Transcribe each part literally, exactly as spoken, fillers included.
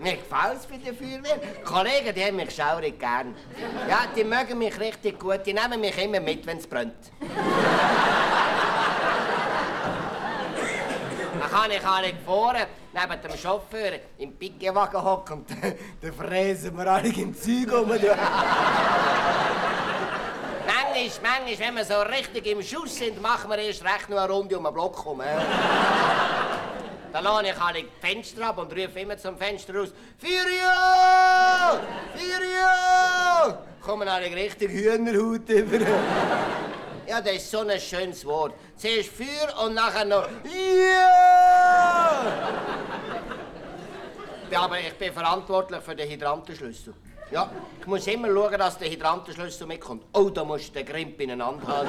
Mir gefällt's bei der Feuerwehr. Die Kollegen, die haben mich schaurig gern. Ja, die mögen mich richtig gut. Die nehmen mich immer mit, wenn's brennt. Dann kann ich alle vorne neben dem Chauffeur im Pickewagen hocken und dann fräsen wir alle im Zeug um. Manchmal, manchmal, wenn wir so richtig im Schuss sind, machen wir erst recht noch eine Runde um den Block herum. Dann lasse ich alle die Fenster ab und rufe immer zum Fenster raus: «Feuerwehr! Feuerwehr!» Kommen alle richtig Hühnerhaut über. Ja, das ist so ein schönes Wort. Zuerst Feuer und nachher noch «Ja!» Aber ich bin verantwortlich für den Hydrantenschlüssel. Ja, ich muss immer schauen, dass der Hydrantenschlüssel mitkommt. Oh, da musst du den Grimp ineinander halten.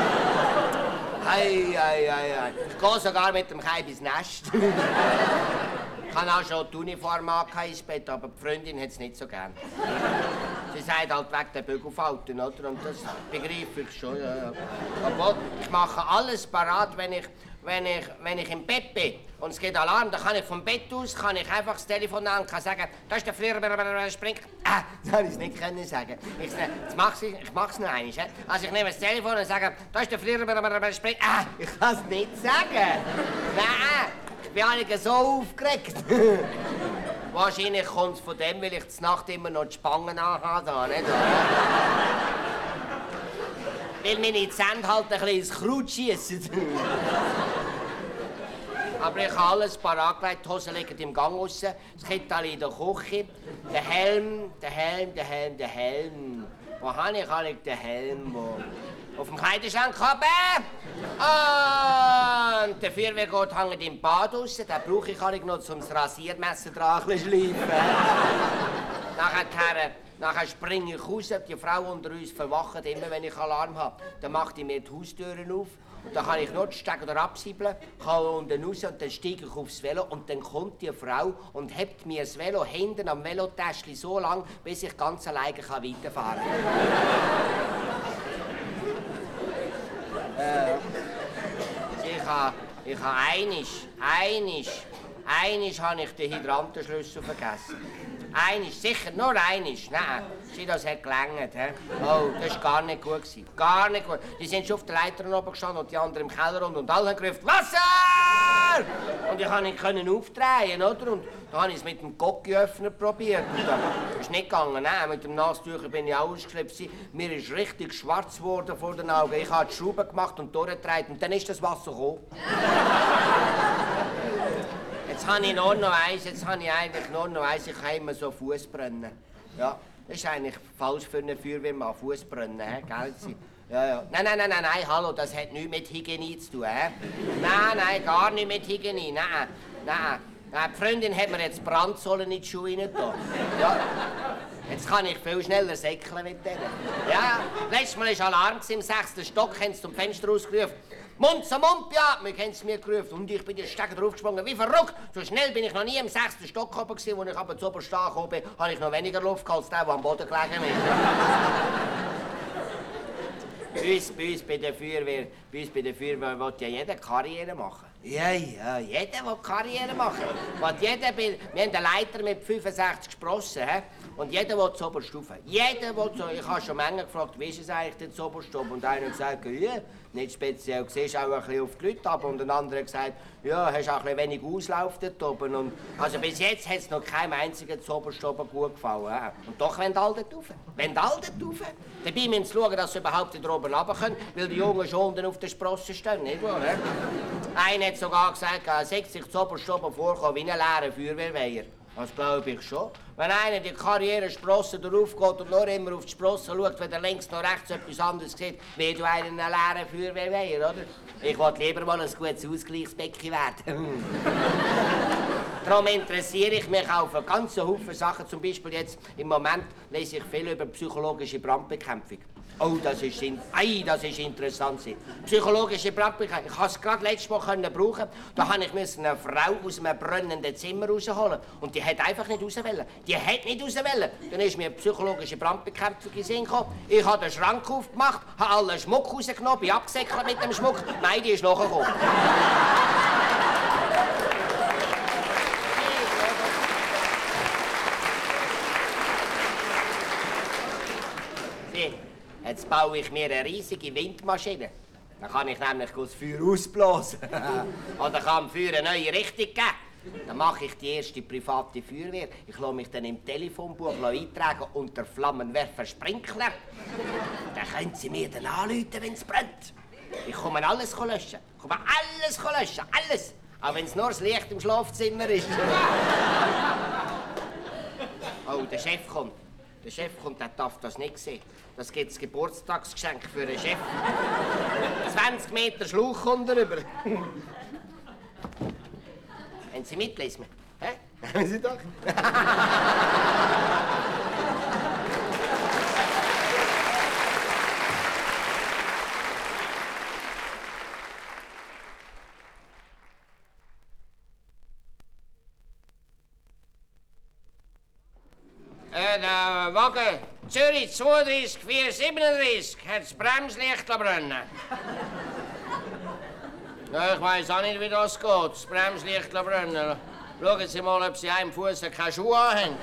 Ei, ei, ei, ei. Ich gehe sogar mit dem Kai ins Nest. Ich habe auch schon die Uniform ins Bett, aber die Freundin hat es nicht so gern. Sie sagt halt wegen der Bügelfalten, oder? Und das begreife ich schon, ja, ja. Aber ich mache alles parat, wenn ich, wenn ich, wenn ich im Bett bin und es geht Alarm, dann kann ich vom Bett aus kann ich einfach das Telefon nehmen und kann sagen, da ist der Flieger, springt. Ah, das habe ich nicht können sagen. Ich, das mach's, ich mach's noch einmal. Also ich nehme das Telefon und sage, da ist der Flieger, springt. Ah, ich kann es nicht sagen. Nein, ich bin eigentlich so aufgeregt. Wahrscheinlich kommt es von dem, weil ich zur Nacht immer noch die Spangen anhabe, da, nicht? Weil meine Zähne halt ein bisschen ins Kraut schiessen. Aber ich habe alles parat gelegt, die Hosen liegen im Gang raus, das Kittel in der Küche, der Helm, der Helm, der Helm, der Helm. Wo habe ich eigentlich den Helm? Wo? Auf dem Kleiderschrank runter. Und der Feuerwehrgurt hängt im Bad raus. Den brauche ich eigentlich noch, um das Rasiermesser dran zu schleifen. nachher, nachher springe ich raus. Die Frau unter uns verwacht immer, wenn ich Alarm habe. Dann macht die mir die Haustüren auf. Und dann kann ich noch die Stecker absiebeln, kann unten raus und dann steige ich aufs Velo. Und dann kommt die Frau und hebt mir das Velo hinten am Velotäschchen so lang, bis ich ganz alleine weiterfahren kann. Äh, ich habe ich ha einisch, einisch, einisch habe ich den Hydrantenschlüssel vergessen. Einisch, sicher nur einisch. Nein, sieh, das hat gelangt. He? Oh, das war gar nicht gut. Gar nicht gut. Die sind schon auf der Leiter oben gestanden und die anderen im Keller und, und alle haben gerufen, Wasser! Und ich konnte nicht aufdrehen, oder? Und da habe ich es mit dem Gocki-Öffner probiert. Und das ist nicht gegangen. Nein, mit dem Nasstücher bin ich auch ausgeschleppt. Mir ist richtig schwarz geworden vor den Augen. Ich habe die Schrauben gemacht und durchgedreht und dann ist das Wasser gekommen. Jetzt habe ich nur noch eins, jetzt habe ich eigentlich nur noch eins, ich habe immer so Fußbrennen. Ja, das ist eigentlich falsch für einen Feuerwehrmann, Fußbrennen, gell? Ja, ja. Nein, nein, nein, nein, nein, hallo, das hat nichts mit Hygiene zu tun, he? Nein, nein, gar nicht mit Hygiene, nein, nein. nein. Die Freundin hat mir jetzt Brandsäulen in die Schuhe rein getan. Ja. Jetzt kann ich viel schneller säckeln mit denen. Ja, letztes Mal war Alarm im sechsten Stock, haben sie zum Fenster rausgerufen. Mund zu Mund beatmen, haben sie mir gerufen. Und ich bin den Stecker draufgesprungen, wie verrückt. So schnell bin ich noch nie im sechsten Stock oben gewesen. Als ich aber zu oberst angekommen bin, habe ich noch weniger Luft gehabt als der, der am Boden gelegen ist. Bei uns, bei uns bei der Feuerwehr, bei uns bei der Feuerwehr will ja jeder Karriere machen. Ja, ja, jeder will Karriere machen. Will jeder will, wir haben eine Leiter mit fünfundsechzig Sprossen, he? Und jeder will zur Oberstufe. Jeder will so. Ich habe schon Menge gefragt, wie ist es eigentlich denn zur Oberstufe? Und einer hat gesagt, ja, nicht speziell, du siehst auch ein bisschen auf die Leute ab. Und ein anderer hat gesagt, ja, hast auch ein bisschen wenig Auslauf dort oben. Und also bis jetzt hat es noch keinem einzigen zur Oberstufe gut gefallen. He? Und doch wollen alle dort rauf. Wollen alle dort rauf. Dabei müssen sie schauen, dass sie überhaupt da oben runter können, weil die Jungen schon unten auf den Sprossen stehen, nicht wahr? He? Einer hat sogar gesagt, er sei sich zur Oberstufe vorkommen wie ein leerer Feuerwehrweiher. Das glaube ich schon. Wenn einer die Karrieresprosse darauf geht und nur immer auf die Sprosse schaut, wenn er links noch rechts etwas anderes sieht, wie du einen leeren Feuerwehrweiher, oder? Ich wollte lieber mal ein gutes Ausgleichsbecken werden. Darum interessiere ich mich auch für ganz Haufen Sachen. Zum Beispiel jetzt, im Moment lese ich viel über psychologische Brandbekämpfung. Oh, das ist, ei, das ist interessant. Psychologische Brandbekämpfung. Ich konnte es gerade letztes Mal brauchen. Da musste ich eine Frau aus einem brennenden Zimmer rausholen. Und die hat einfach nicht raus wollen. Die hat nicht raus wollen. Dann ist mir psychologische Brandbekämpfung in den Sinn gekommen. Ich habe den Schrank aufgemacht, habe allen Schmuck rausgenommen, bin abgesäckelt mit dem Schmuck. Nein, die ist nachgekommen. baue ich mir eine riesige Windmaschine. Dann kann ich nämlich das Feuer ausblasen. Oder kann dem Feuer eine neue Richtung geben. Dann mache ich die erste private Feuerwehr. Ich lasse mich dann im Telefonbuch eintragen unter Flammenwerfer Sprinkler. Dann können Sie mir dann anrufen, wenn es brennt. Ich komme alles löschen. Ich komme alles löschen. Alles. Auch wenn es nur das Licht im Schlafzimmer ist. Oh, der Chef kommt. Der Chef kommt, der darf das nicht sehen. Das gibt das Geburtstagsgeschenk für den Chef. zwanzig Meter Schlauch kommt er rüber. Haben Sie mitlesen? Hä? Haben Sie doch? Äh, der Wagen Zürich zweiunddreißig vier siebenunddreißig hat das Bremslicht brennen. Ja, ich weiss auch nicht, wie das geht, das Bremslicht brennen. Schauen Sie mal, ob Sie einem Fuß keine Schuhe haben.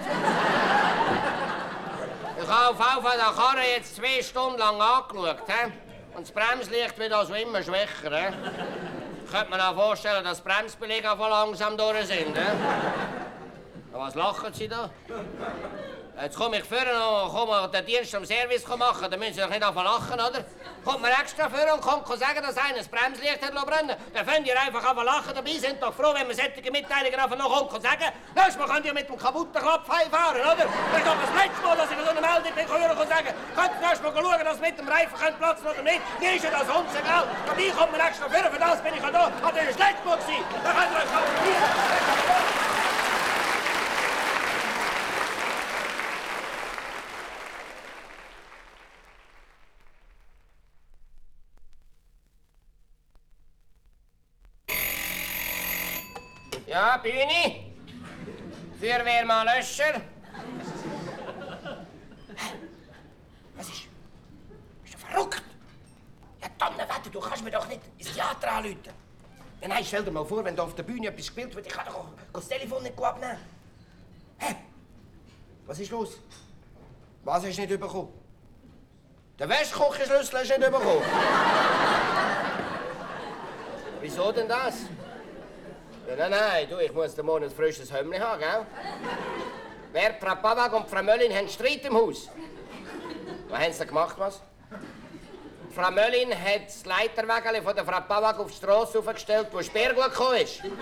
Ich habe auf jeden Fall den Karren jetzt zwei Stunden lang angeschaut. He? Und das Bremslicht wird also immer schwächer. He? Könnte man auch vorstellen, dass die Bremsbeläge von langsam durch sind. He? Was lachen Sie da? Jetzt komme ich vorne und komme den Dienst am Service machen, dann müssen Sie doch nicht anfangen lachen, oder? Kommt man extra vorne und kommt sagen, dass einer das Bremslicht hat brennen. Dann könnt ihr einfach anfangen lachen, dabei sind doch froh, wenn man solche Mitteilungen einfach noch kommt und sagen, nächstes Mal könnt ihr mit dem kaputten Klapf heimfahren, oder? Das ist doch das letzte Mal, dass ich so eine Meldung bin, und sagen, könnt ihr nächstes Mal schauen, dass mit dem Reifen könnt platzen oder nicht? Mir ist ja das uns egal. Dabei kommt man extra vorne, für das bin ich ja da. Ah, das ist das letzte Mal gewesen. Dann könnt ihr euch kalkulieren. Ja, Bühne. Feuerwehrmann Löscher. Was ist? Bist du verrückt? Ja, Donnerwetter, du kannst mir doch nicht ins Theater anrufen. Ja, nein, stell dir mal vor, wenn da auf der Bühne etwas gespielt wird, ich kann doch das Telefon nicht abnehmen. Hä? Was ist los? Was hast du nicht bekommen? Den Wäschkochenschlüssel hast du nicht bekommen. Wieso denn das? Ja, nein, nein, du, ich muss den Monat ein frisches Hemd haben, gell? Wer, Frau Pawag und Frau Möllin haben Streit im Haus. Was haben sie gemacht, was? Frau Möllin hat das Leiterwägel von der Frau Pawag auf die Strasse aufgestellt, wo Sperrglut gekommen ist. Ist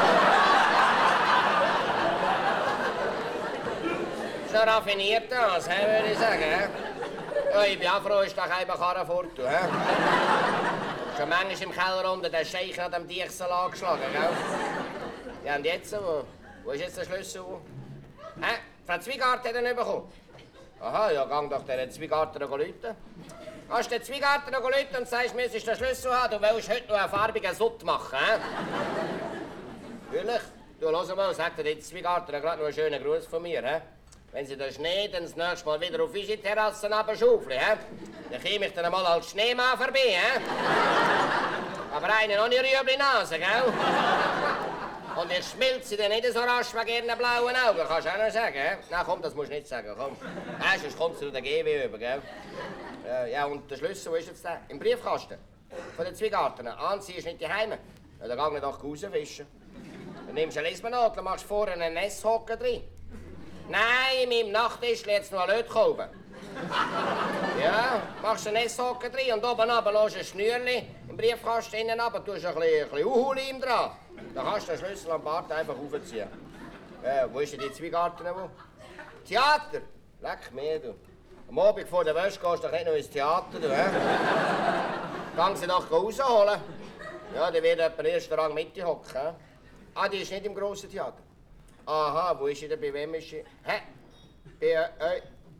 noch raffiniert das, würde ich sagen. Ja, ich bin auch froh, ist doch eben Karren fort. Schon manchmal im Keller unten den Scheich an dem Diechsel angeschlagen, gell? Ja, und jetzt, wo, wo ist jetzt der Schlüssel? Hä? Frau Zwiegarten hat ihn nicht bekommen. Aha, ja, gang doch den Zwiegarten noch rufen. Kannst du den Zwiegarten noch rufen und sagst, mir ist der Schlüssel haben, du willst heute noch einen farbigen Sutt machen, hä? Natürlich. Du, hör mal, sag dir den Zwiegarten gerade noch einen schönen Gruß von mir, hä? Wenn Sie den Schnee dann das nächste Mal wieder auf unsere Terrasse schaufeln, hä? Dann käme ich dann einmal als Schneemann vorbei, hä? Aber einen noch nicht Rüebli Nase, gell? Und ich schmilze dann nicht so rasch wegen ihren blauen Augen, kannst du auch noch sagen, hä? Nein, komm, das musst du nicht sagen, komm. Nein, sonst kommst du den G W über, gell? Äh, ja, und der Schlüssel, wo ist jetzt der? Im Briefkasten. Von den Zwiegarten. Anzi ist nicht daheim. Ja, dann geh ich doch rausfischen. Dann nimmst du eine Lisbonadel, machst vorne einen Nesshocker drin. Nein, in meinem Nachttisch jetzt noch einen Lötkolben. Ja, machst einen Nesshocker drin und oben runter lässt ein Schnürli im Briefkasten innen runter, tust ein bisschen, ein bisschen Uhu-Leim dran. Dann kannst du den Schlüssel am Bart einfach aufziehen. Äh, wo ist denn die Zwiegarten? Wo? Theater? Leck mir, du. Am Abend vor der Wäsche gehst du doch nicht noch ins Theater, du, hä? Gang sie noch rausholen. Ja, die wird etwa ersten Rang Mitte hocken, hä? Ah, die ist nicht im grossen Theater. Aha, wo ist sie denn? Bei wem ist sie? Hä? Bei, äh...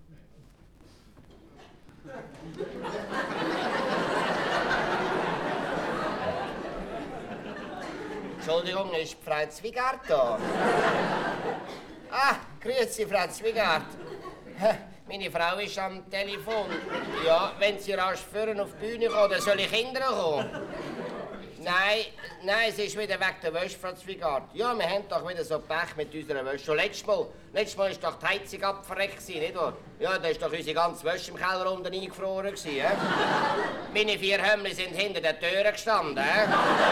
Entschuldigung, ist Frau Zwiegart da? Ah, grüezi, Frau Zwiegart. Meine Frau ist am Telefon. Ja, wenn Sie rasch vorne auf die Bühne kommen, dann soll ich Kinder kommen. Nein, nein, es ist wieder wegen der Wäsche, Frau Zwigart. Ja, wir haben doch wieder so Pech mit unserer Wäsche. Schon letztes Mal, letztes Mal war doch die Heizung abverreckt, nicht wahr? Ja, da war doch unsere ganze Wäsche im Keller unten eingefroren. Gewesen, he? Meine vier Hömmli sind hinter der Tür gestanden. He?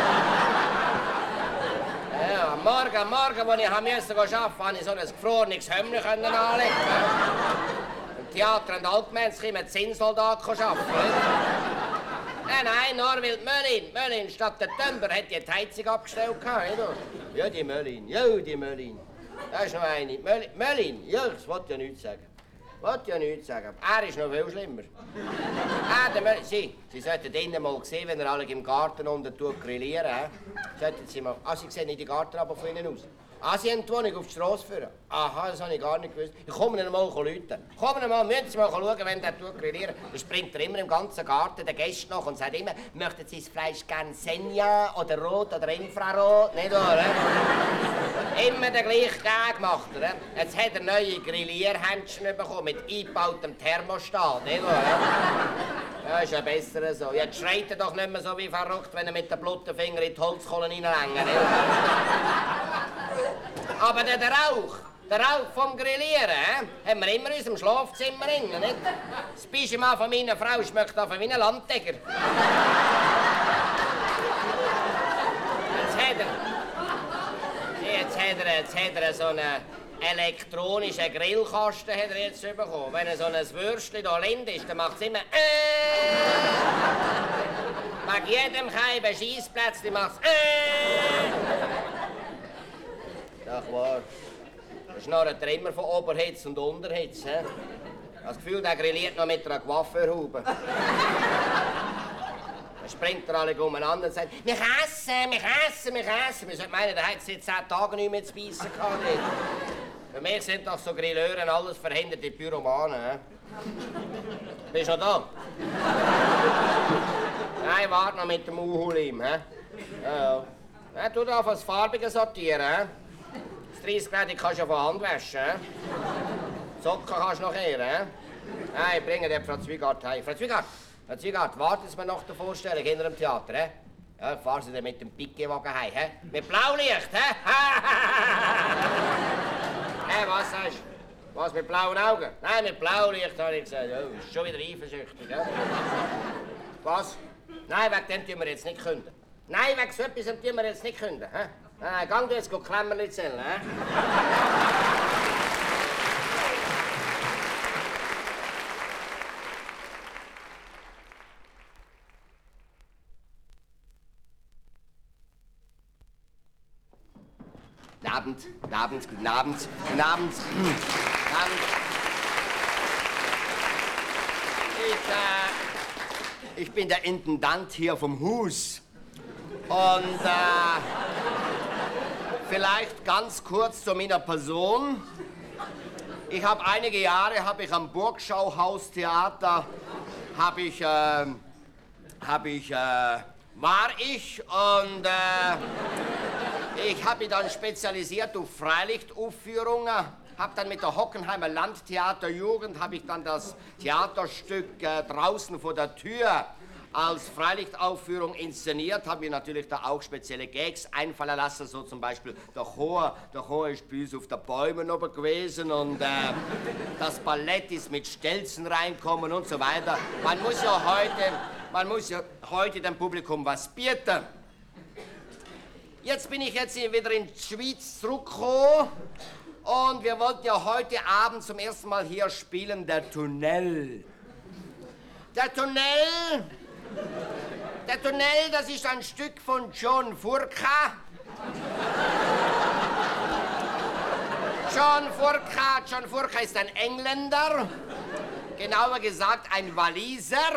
Ja, am Morgen, am Morgen, als ich arbeiten musste, konnte ich so ein gefrorenes Hömmli anlegen. Im Theater und allgemein kamen wir Zinnsoldat arbeiten. Nein, nein, nur weil die Möllin, Möllin statt der Tümper hat die Heizung abgestellt. Ja, die Möllin, ja, die Möllin. Da ist noch eine. Möllin, Möllin, ja, das wollte ja nichts sagen. Wollte ja nichts sagen. Er ist noch viel schlimmer. Ah, der Möllin, Sie, Sie sollten innen mal sehen, wenn er alle im Garten unten grillieren. Sollten Sie mal. Ah, Sie sehen nicht die Gartenrabe von innen aus. Ah, Sie haben die Wohnung auf die Strasse führen. Aha, das habe ich gar nicht gewusst. Ich komme Ihnen mal rufen. Kommen Sie mal, müssen Sie mal schauen, wenn der grillieren. Dann springt er immer im ganzen Garten den Gästen nach und sagt immer, möchten Sie das Fleisch gerne Senja oder rot oder Infrarot? Nicht wahr? Immer den gleichen Gag macht er. Jetzt hat er neue Grillierhändchen bekommen mit eingebautem Thermostat. Nicht wahr? Ja, ist ja besser so. Jetzt schreit er doch nicht mehr so wie verrückt, wenn er mit den blutigen Fingern in die Holzkohle reinlängt. Aber der, der Rauch, der Rauch vom Grillieren, äh, haben wir immer in unserem Schlafzimmer innen, nicht? Das Pyjama von meiner Frau schmeckt einfach wie ein Landtiger. Jetzt hat er, jetzt hat er, jetzt hat er so einen elektronischen Grillkasten hat er jetzt bekommen. Wenn er so ein Würstchen da lind ist, dann macht es immer äh. Bei jedem Scheiben Scheissplätzchen macht es äh. Ach wahr. Da schnarrt er immer von Oberhitze und Unterhitze. He? Das Gefühl, der grilliert noch mit einer Coiffeurhaube. Dann springt er alle umeinander und sagt, wir essen, wir essen, wir essen. Wir sollten meinen, der hat seit zehn Tagen nicht mehr zu beißen gehabt. Für mich sind doch so Grilleuren alles verhinderte Pyromanen. He? Bist du noch da? Nein, warte noch mit dem Uhulim. Ja, ja. Ja, tu da das Farbige sortieren. He? dreißig Grad kannst du ja von Hand waschen. Die Socken kannst du noch kehren. Nein, bringen den Frau Zwigart heim. Frau Zwigart, Frau Zwigart, warten Sie mir nach der Vorstellung hinter dem Theater. He? Ja, fahren Sie dann mit dem Piquet-Wagen heim. He? Mit Blaulicht. He? Hey, was sagst du? Was, mit blauen Augen? Nein, mit Blaulicht, habe ich gesagt. Oh, ist schon wieder eifersüchtig. He? Was? Nein, wegen dem tun wir jetzt nicht künden. Nein, wegen so etwas tun wir jetzt nicht künden. He? Nein, gang du jetzt Klemmerli zählen, hä? Guten Abend, guten Abend, guten Abend, guten Abend, guten Abend. Ich, äh, ich bin der Intendant hier vom Hus. Und, äh, vielleicht ganz kurz zu meiner Person. Ich habe einige Jahre habe ich am Burgschauhaustheater habe ich äh, habe ich äh, war ich und äh, ich habe mich dann spezialisiert auf Freilichtaufführungen. Habe dann mit der Hockenheimer Landtheater Jugend habe ich dann das Theaterstück äh, draußen vor der Tür als Freilichtaufführung inszeniert, habe ich natürlich da auch spezielle Gags einfallen lassen, so zum Beispiel der Chor, der Chor ist bei uns auf den Bäumen oben gewesen und äh, das Ballett ist mit Stelzen reinkommen und so weiter. Man muss ja heute, man muss ja heute dem Publikum was bieten. Jetzt bin ich jetzt wieder in die Schweiz zurückgekommen und wir wollten ja heute Abend zum ersten Mal hier spielen, der Tunnel. Der Tunnel... Der Tunnel, das ist ein Stück von John Furka. John Furka, John Furka ist ein Engländer, genauer gesagt ein Waliser.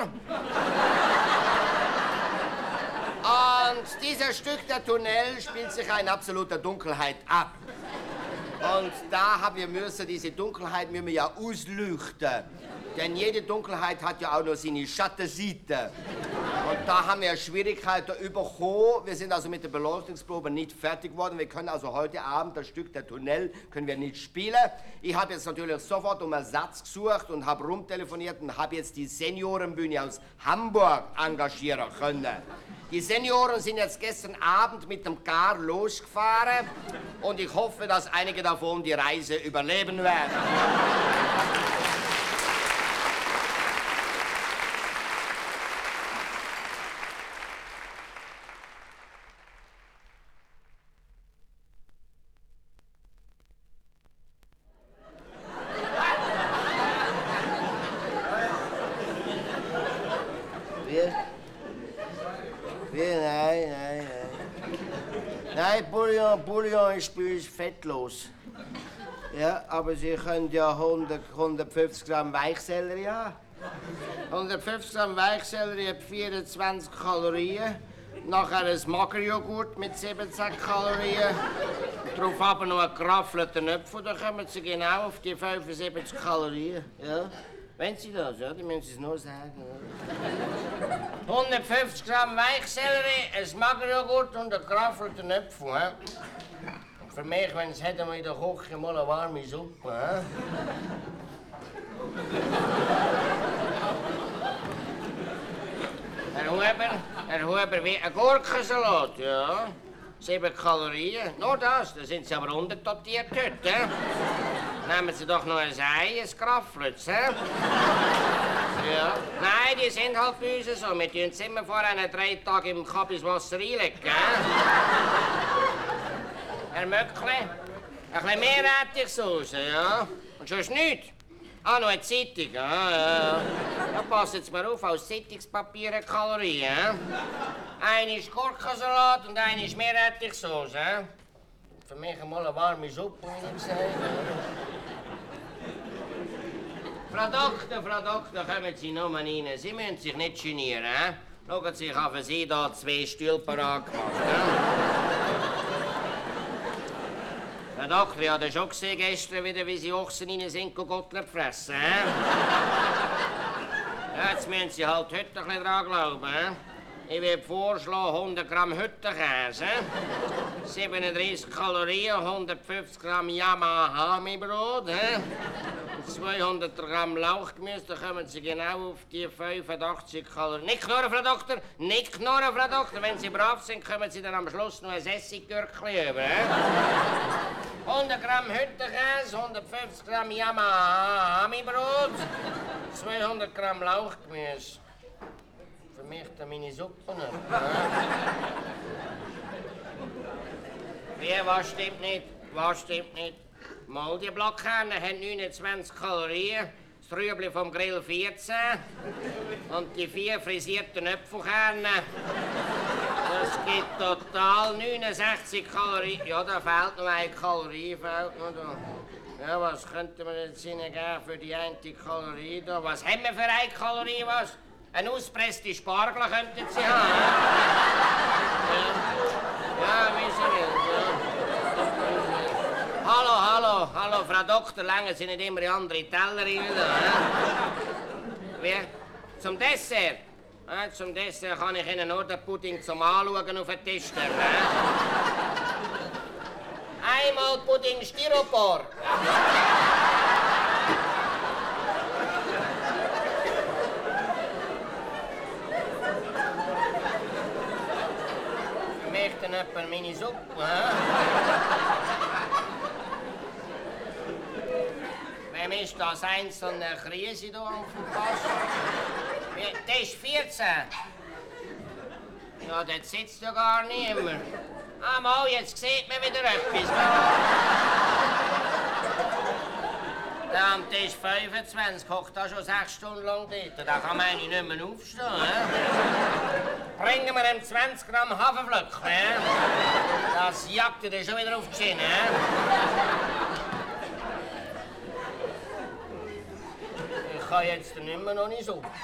Und dieses Stück, der Tunnel, spielt sich in absoluter Dunkelheit ab. Und da haben wir müssen, diese Dunkelheit müssen wir ja ausleuchten. Denn jede Dunkelheit hat ja auch noch seine Schattenseite. Und Und da haben wir Schwierigkeiten bekommen. Wir sind also mit der Beleuchtungsprobe nicht fertig geworden. Wir können also heute Abend das Stück der Tunnel können wir nicht spielen. Ich habe jetzt natürlich sofort um Ersatz gesucht und habe rumtelefoniert und habe jetzt die Seniorenbühne aus Hamburg engagieren können. Die Senioren sind jetzt gestern Abend mit dem Car losgefahren und ich hoffe, dass einige davon die Reise überleben werden. Nein, nein, nein. Nein, Bouillon, Bouillon ist bei uns fettlos. Ja, aber Sie können ja hundert, hundertfünfzig Gramm Weichsellerie haben. hundertfünfzig Gramm Weichsellerie hat vierundzwanzig Kalorien. Nachher ein Magerjoghurt mit siebzehn Kalorien. Darauf aber noch ein geraffelter Apfel, dann kommen Sie genau auf die fünfundsiebzig Kalorien. Ja. Wenn Sie das, ja, dann müssen Sie es nur sagen. hundertfünfzig Gramm Weichsellerie, ein Magerjoghurt und ein geraffelter Apfel. Ja. Und für mich, wenn es hätten wir in der Küche mal eine warme Suppe. Ja. Herr Huber, Herr Huber, wie ein Gurkensalat, ja. Sieben Kalorien. Nur das, da sind Sie aber unterdotiert heute. Ja. Nehmen Sie doch noch ein Ei, ein geraffeltes, hä? Ja. Nein, die sind halt bei uns so. Wir tun es immer vor einer drei Tage im Kabiswasser einlegen, gell? Herr Möckle, ein bisschen mehr Rätichsauce, ja? Und sonst nichts. Ah, noch eine Zeitung, ja, ja. Ja, passen Sie mal auf, aus Zeitungspapier Kalorien, ja? Eine ist Gurkensalat und eine ist Meerrettichsauce, ja? Für mich einmal eine warme Suppe, wie ich gesagt habe. Frau Doktor, Frau Doktor, kommen Sie nur mal rein. Sie müssen sich nicht genieren, eh? Schauen Sie, ich habe für Sie da zwei Stühle parat gemacht, ja? Frau Doktor, ich habe schon gesehen gestern wieder, wie Sie Ochsen rein sind und Gottlieb fressen, eh? Ja, jetzt müssen Sie halt heute ein bisschen dran glauben, eh? Ich würde vorschlagen, hundert Gramm Hüttenkäse, siebenunddreißig Kalorien, hundertfünfzig Gramm Yamahami-Brot, eh? zweihundert Gramm Lauchgemüse, da kommen Sie genau auf die fünfundachtzig Kalorien. Nicht knurren, Frau Doktor, nicht knurren, Frau Doktor. Wenn Sie brav sind, kommen Sie dann am Schluss noch ein Essiggürkchen über. Eh? hundert Gramm Hüttenkäse, hundertfünfzig Gramm Yamahami-Brot, zweihundert Gramm Lauchgemüse. Für mich dann meine Suppe nicht. Wie, was stimmt nicht? Was stimmt nicht? Mal, die Blockkerne haben neunundzwanzig Kalorien, das Rüebli vom Grill vierzehn und die vier frisierten Äpfelkerne. Das gibt total neunundsechzig Kalorien. Ja, da fehlt noch eine Kalorie. Fehlt noch da. Ja, was könnte man jetzt Ihnen geben für die eine Kalorie da? Was haben wir für eine Kalorie? Was? Eine auspresste Spargel könnten Sie haben. Ja, ja wie Sie will. Ja. Hallo, hallo, hallo, Frau Doktor, längen Sie nicht immer in andere Teller rein, da, Wie? Zum Dessert? Ja, zum Dessert kann ich Ihnen nur den Pudding zum Anschauen auf den Tisch stellen. Einmal Pudding Styropor. Ich möchte jemand meine Suppe, hä? Wem ist das einzelne Krise hier auf dem Pass? Das ist vierzehn. Ja, dort sitzt ja gar niemand. Ah, mal, jetzt sieht man wieder etwas. Der am Tisch fünfundzwanzig hockt da schon sechs Stunden lang dort. Da kann man eigentlich nicht mehr aufstehen. He? Bringen wir ihm zwanzig Gramm Haferflocken. He? Das jagt er schon wieder auf die Schiene. Ich kann jetzt nicht mehr noch nicht Suppe.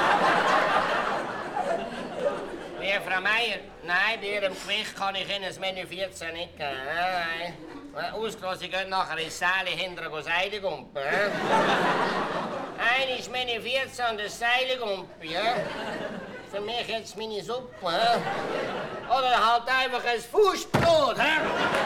Wie, Frau Meier? Nein, bei Ihrem Gewicht kann ich Ihnen das Menü vierzehn nicht geben. Nein, nein. Ausgelassen, Sie gehen nachher ins Seil hinterher und Seile gumpen. Eine ist Menü vierzehn und das Seil gumpen. Ja? für mich jetzt meine Suppe, hä? Oder halt einfach ein Fußbrot, hä?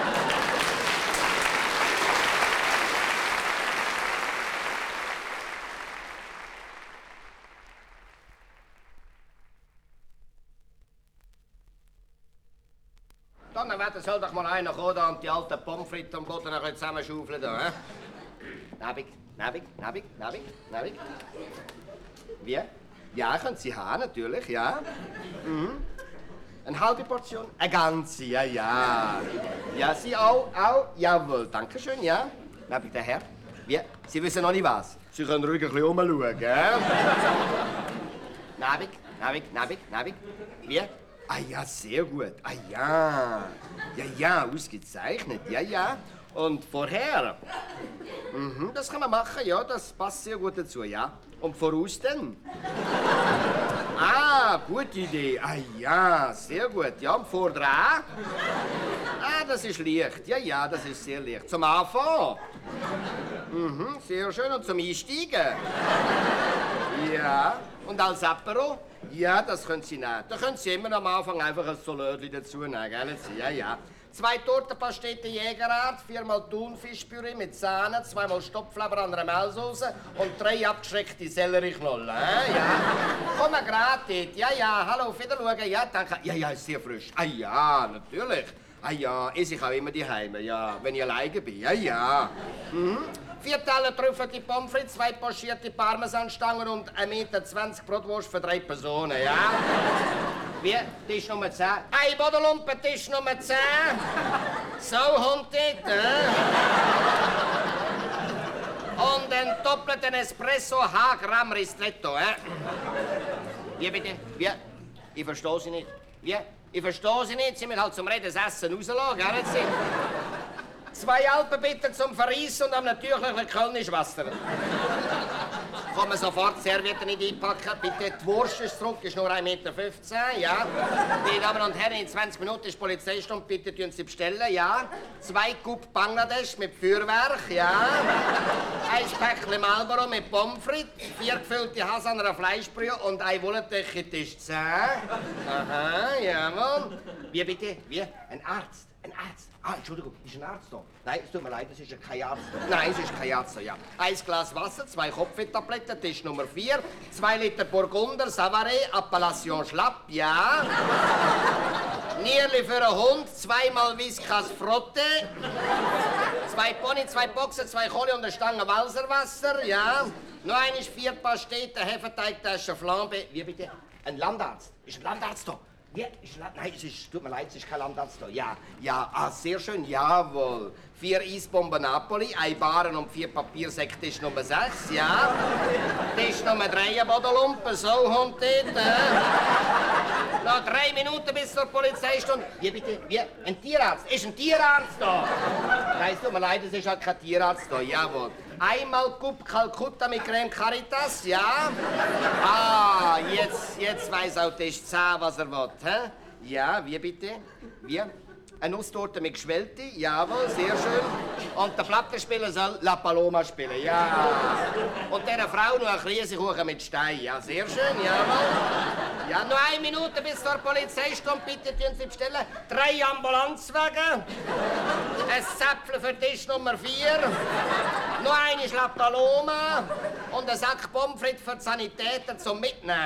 Donnerwetter, soll doch mal einer kommen da und die alten Pommes frites am Boden noch zusammenschaufeln da, hä? Nebig, nebig, nebig, nebig, nebig. Wie? Ja, können Sie haben, natürlich, ja. Mhm. Eine halbe Portion? Eine ganze, ja, ja. Ja, Sie auch, auch? Jawohl, danke schön, ja. Nebig, der Herr. Wie? Sie wissen noch nicht was? Sie können ruhig ein bisschen umschauen, gell? Nebig, nebig, nebig, nebig. Wie? Ah ja, sehr gut. Ah ja. Ja, ja, ausgezeichnet. Ja, ja. Und vorher? Mhm, das kann man machen, ja, das passt sehr gut dazu, ja. Und voraus denn? Ah, gute Idee. Ah ja, sehr gut. Ja, und vordran? Ah, das ist leicht. Ja, ja, das ist sehr leicht. Zum Anfang? Mhm, sehr schön. Und zum Einsteigen? Ja. Und als Apero? Ja, das können Sie nehmen. Da können Sie immer am Anfang einfach ein Salatchen dazu nehmen, gell? Ja, ja. Zwei Tortenpastete Jägerart, viermal Thunfischpüree mit Sahne, zweimal Stopfleber an einer Mehlsauce und drei abgeschreckte Sellerieknollen. Äh? Ja. Komm mal gratis. Ja, ja, hallo, auf Wiedersehen. Ja, danke. Ja, ja, ist sehr frisch. Ah ja, natürlich. Ah ja, esse ich auch immer die Heime, ja, wenn ich alleine bin. Ja, ja. Mhm. Vier Teller trüffelte Pommes frites, zwei pochierte Parmesanstangen und ein Meter zwanzig Brotwurst für drei Personen, ja? Wie? Tisch Nummer zehn. Ein Bodenlumpen, Tisch Nummer zehn. So, Hund dort, äh? Und einen doppelten Espresso, H-Gramm Ristretto, äh? Wie bitte? Wie? Ich verstehe Sie nicht. Wie? Ich verstehe Sie nicht. Sie müssen halt zum Reden das Essen rauslassen, gell? Zwei Alpenbitter zum Verreissen und am natürlichen Kölnisch Wasser. Kann man sofort Servietten nicht einpacken. Bitte, die Wurst ist zurück, ist nur ein Meter fünfzehn, ja. Meine Damen und Herren, in zwanzig Minuten ist Polizeistunde, bitte tun Sie bestellen, ja. Zwei Kup Bangladesch mit Feuerwerk, ja. Ein Päckchen Marlboro mit Pommes frites, vier gefüllte Hasaner Fleischbrühe und ein Wollentücher Tisch zehn. Aha, jawohl. Wie bitte? Wie? Ein Arzt. Ein Arzt. Ah, Entschuldigung, ist ein Arzt da? Nein, es tut mir leid, es ist kein Arzt da. Nein, es ist kein Arzt da, ja. Ein Glas Wasser, zwei Kopfwehtabletten, Tisch Nummer vier, zwei Liter Burgunder, Savaret, Appellation Schlapp, ja. Nierli für einen Hund, zweimal Whiskas Frotte, zwei Pony, zwei Boxen, zwei Kohle und eine Stange Walserwasser, ja. Noch eine ist vier Pasteten, Hefeteigtasche Flambe. Wie bitte? Ein Landarzt. Ist ein Landarzt da? Ja, ist La Nein, es ist, tut mir leid, es ist kein Landarzt da. Ja, ja, ah, sehr schön, jawohl. Vier Eisbomben Napoli, ein Baren und vier Papiersäcke, Tisch Nummer sechs, ja. Tisch Nummer drei, ein Bodenlumpen, so, Hund dort, äh. Noch drei Minuten bis zur Polizeistunde. Wie bitte? Wie? Ein Tierarzt? Ist ein Tierarzt da? Nein, es tut mir leid, es ist halt kein Tierarzt da, jawohl. Einmal Kup Kalkutta mit Creme Caritas, ja? Ah, jetzt, jetzt weiss auch Tisch zehn, was er will, hä? Ja, wie bitte? Wie? Eine Nusstorte mit Geschwellte, jawohl, sehr schön. Und der Plattenspieler soll La Paloma spielen, ja. Und dieser Frau noch ein Käsekuchen mit Stein, ja, sehr schön, jawohl. Ja, noch eine Minute bis zur Polizeistunde, bitte tun Sie bestellen. Drei Ambulanzwagen, ein Zäpfel für Tisch Nummer vier, noch eine La Paloma und ein Sack Pommes frites für die Sanitäter zum Mitnehmen.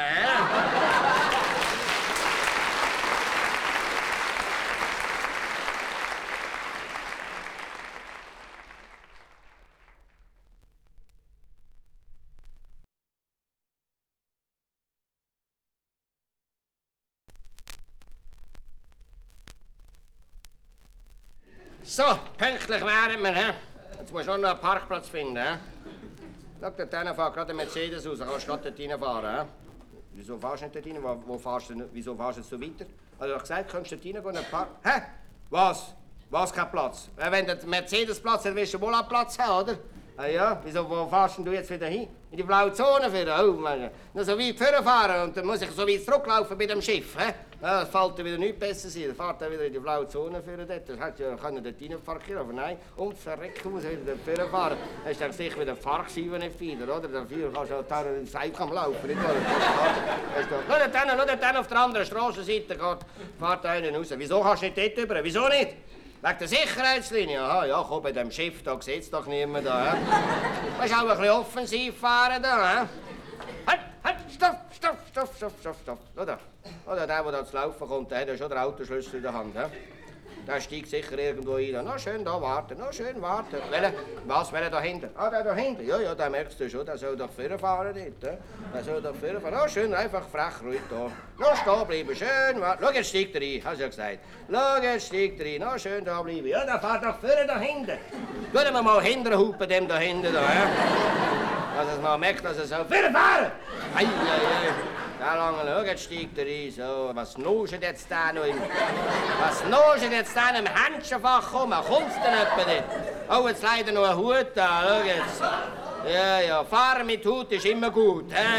So, pünktlich wären wir, hä? Jetzt musst du nur noch einen Parkplatz finden, hä? Schau, dort hinten fährt gerade ein Mercedes raus, kannst du gerade dort reinfahren, hä? Wieso fahrst du nicht dort rein? Wo, wo fahrst du, wieso fahrst du jetzt so weiter? Also, ich gesagt, kannst du dort reingehen und Park... Hä? Was? Was, kein Platz? Wenn du den Mercedes-Platz hast, willst du wohl einen Platz haben, oder? Ah ja, wieso, wo fahrst du jetzt wieder hin? In die blaue Zone wieder? Oh, Mann. Noch so weit vorfahren und dann muss ich so weit zurücklaufen bei dem Schiff, hä? Ja, es fällt wieder nichts besser sein. Da fährt er wieder in die blaue Zone für dort. Das hat ja, kann er dort rein parkieren, aber nein, um zu verrecken muss er wieder dort fahren. Das ist dann sicher wieder Fahrgescheibe nicht wieder, oder? Dafür kannst du halt da ins Seil laufen, nicht wahr? Schau dort hin, schau dort hin, auf der anderen Strassenseite geht, fährt einer raus. Wieso kannst du nicht dort rüber? Wieso nicht? Wegen der Sicherheitslinie? Aha, ja, komm, bei dem Schiff, da sieht's doch niemand da. Du musst auch ein bisschen offensiv fahren da. Halt, halt, stopp, stopp, stopp, stopp, stopp, stopp. Oder? Oder der, der da zu laufen kommt, der hat ja schon den Autoschlüssel in der Hand. He? Der steigt sicher irgendwo ein. Na schön da warten, na schön warten. Welche? Was, wer da hinten? Ah, der da hinten. Ja, ja, den merkst du schon, der soll doch vorfahren dort. Der soll doch vorfahren. Na schön, einfach frech ruhig da. Na stehen bleiben, schön warten. Schau, jetzt steigt er ein, hast du ja gesagt. Schau, jetzt steigt er ein. Na schön da bleiben. Ja, der fährt doch vorne da hinten. Können wir mal hinterhupen, dem da hinten da, he? Dass er mal merkt, dass er soll vorfahren. Ei, ei, ei. Da lange, schau, jetzt steigt er ein. So, was nuschelt jetzt da noch im... Was nuschelt jetzt da im Händchenfach rum? Kommt's denn etwa nicht? Oh, jetzt leider noch ein Hut da, schau jetzt. Ja, ja, fahren mit Hut ist immer gut. Ja,